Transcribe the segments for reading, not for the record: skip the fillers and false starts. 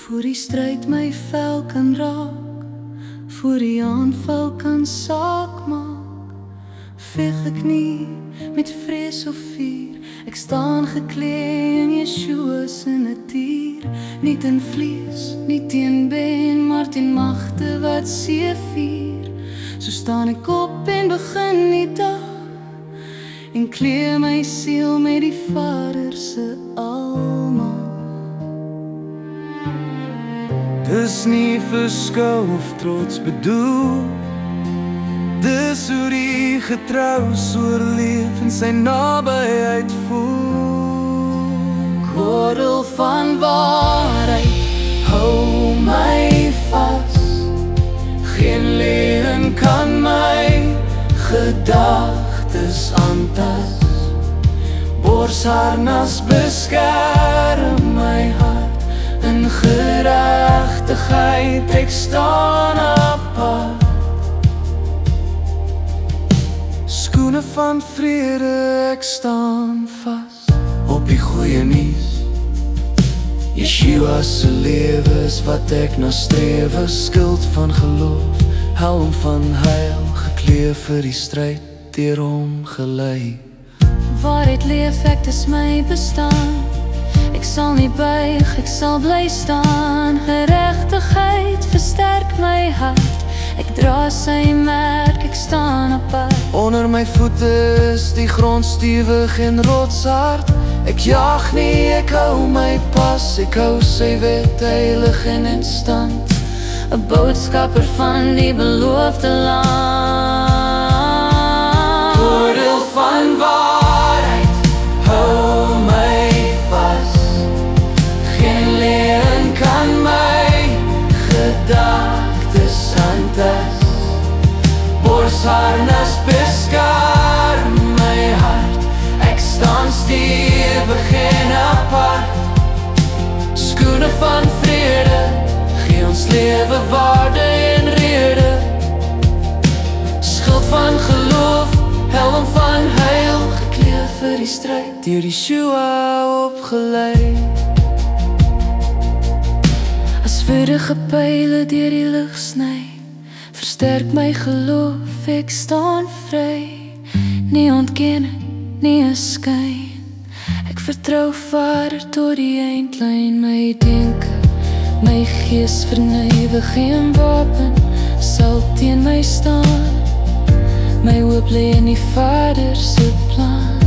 Voor die stryd my vel kan raak, voor die aanval kan saak maak, veg ek nie met vrees of vuur. Ek staan geklee in Yeshua se natuur, nie teen vlees, nie teen been, maar teen magte wat seevier. So staan ek op en begin die dag, en klee my siel met die Vader se almag. Dis nie verskou of trots bedoel, dis hoe die getrous oorleef en sy nabyheid voel. Gordel van waarheid, hou my vas, geen leuen kan my gedagtes aantas. Borsharnas beskerm my hart, in geregtigheid ek staan apart. Skoene van vrede, ek staan vas op die goeie nuus. Yeshua se lewe is wat ek na strewe, skild van geloof, helm van heil, gekleef vir die stryd, deur hom gelei. Waarheid leef ek, dis my bestaan, ek sal nie buig, ek sal bly staan. Geregtigheid versterk my hart, ek dra sy merk, ek staan apart. Onder my voete is die grond stewig en rotshard. Ek jag nie, ek hou my pas, ek hou sy wet heilig en in stand. 'n boodskapper van die beloofde land. Oordeel van waarheid, hou my vas, geen leuen kan my gedagtes aantas. Borsharnas beskerm my hart, ek staan stewig en apart. Skoene van vrede, gee ons lewe waarde en rede. Skild van geloof, helm van heil, gekleef vir die stryd, deur Yeshua opgelei. As vuurige pyle deur die lug sny, versterk my geloof, ek staan vry. Nie ontkenning, nie 'n skyn, ek vertrou Vader tot die eindlyn. My denke, my gees vernuwe, geen wapen sal teen my staan. My hoop lê in die Vader se plan.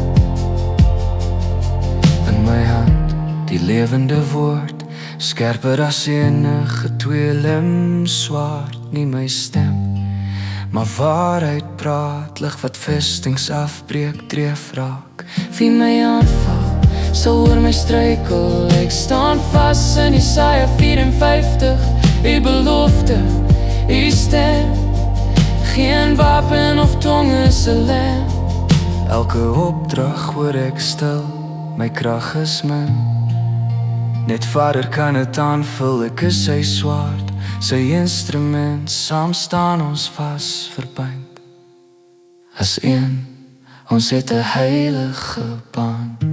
In my hand, die lewende woord, skerper as enige tweelim swaard. Nie my stem, maar waarheid praat, lig wat vestings afbreek, dreef raak. Wie my aanval, sal oor my struikel, ek staan vas in Jesaja 54. U belofte, u stem, geen wapen of tong is 'n lem. Elke opdrag hoor ek stil, my krag is min. Net Vader kan het aanvul, ek is sy swaard, sy instrument, saam staan ons vas verbind. As een, ons het 'n heilige band.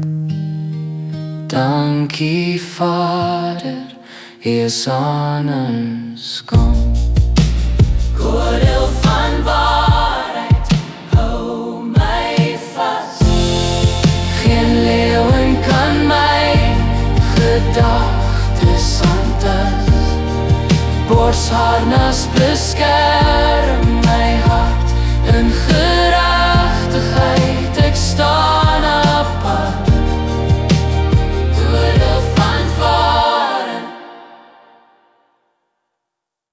Dankie Vader, U is aan ons kant. Oordeel van waarheid, hou my vas, geen leuen kan my gedagtes aantas. Borsharnas beskerm